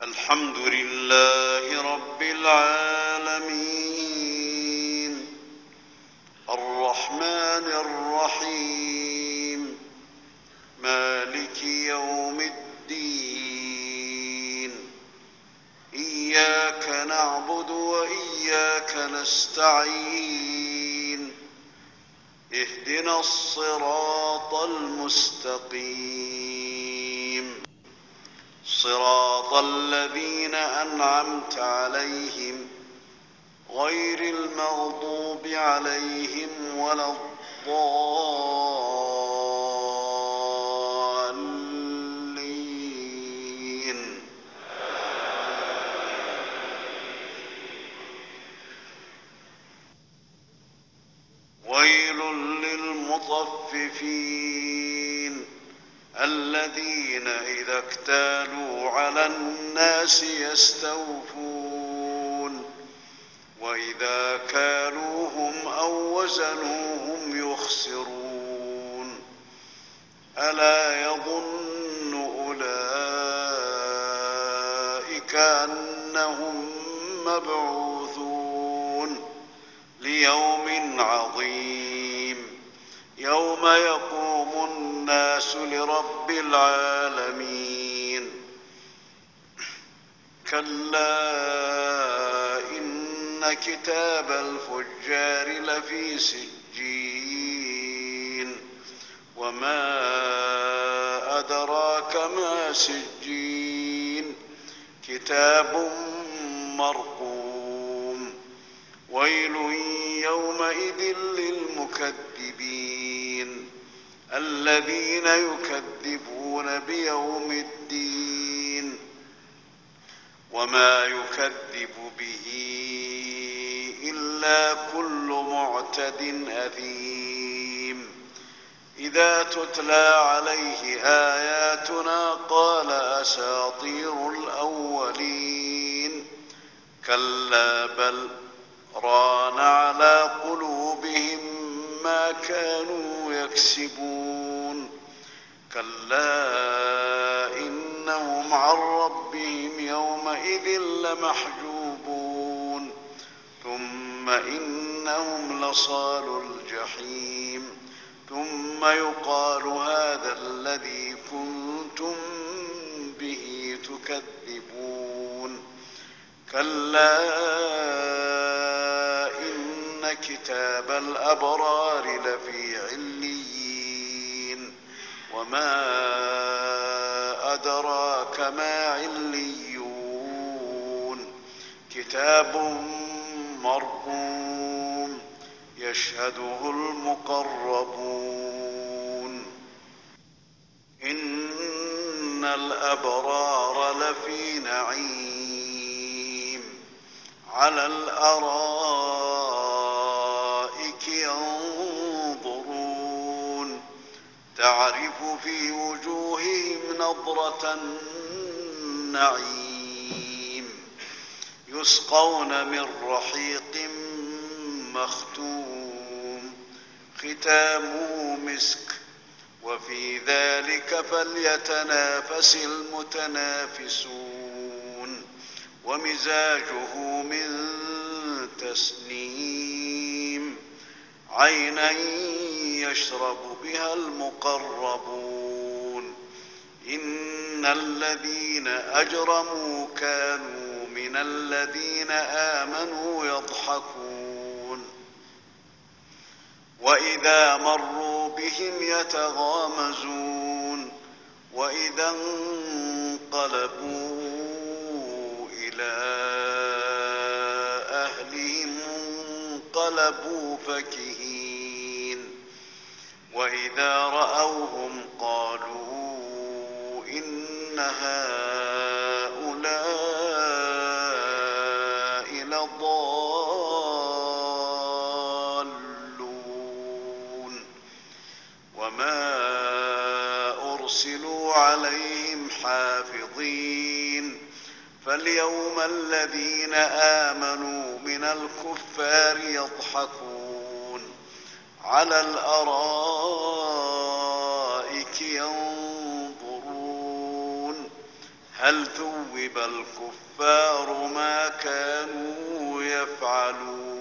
الحمد لله رب العالمين الرحمن الرحيم مالك يوم الدين إياك نعبد وإياك نستعين اهدنا الصراط المستقيم صراط الذين أنعمت عليهم غير المغضوب عليهم ولا الضالين ويل للمطففين الذين إذا اكتالوا على الناس يستوفون وإذا كالوهم أو وزنوهم يخسرون ألا يظن أولئك أنهم مبعوثون ليوم عظيم يوم يقوم الناس لرب العالمين كلا إن كتاب الفجار لفي سجين وما أدراك ما سجين كتاب مرقوم ويل يومئذ للمكذبين الذين يكذبون بيوم الدين وما يكذب به إلا كل معتد أثيم إذا تتلى عليه آياتنا قال أساطير الأولين كلا بل ران على قلوبهم ما كانوا يكسبون كلا إنهم عن ربهم يومئذ لمحجوبون ثم إنهم لصالو الجحيم ثم يقال هذا الذي كنتم به تكذبون كلا إن كتاب الأبرار لفي عليين وما أدراك ما عليون كتاب مرقوم يشهده المقربون إن الأبرار لفي نعيم على الأرائك ينظرون تعرف في وجوههم نضرة النعيم يسقون من رحيق مختوم ختامه مسك وفي ذلك فليتنافس المتنافسون ومزاجه من تسنيم عينا يشرب بها المقربون إن الذين أجرموا كانوا من الذين آمنوا يضحكون وإذا مروا بهم يتغامزون وإذا انقلبوا إلى أهلهم انقلبوا فكهين وإذا رأوهم قالوا إن هؤلاء لضالون وما أرسلوا عليهم حافظين فاليوم الذين آمنوا من الكفار يضحكون على الأرائك ينظرون هل ثوب الكفار ما كانوا يفعلون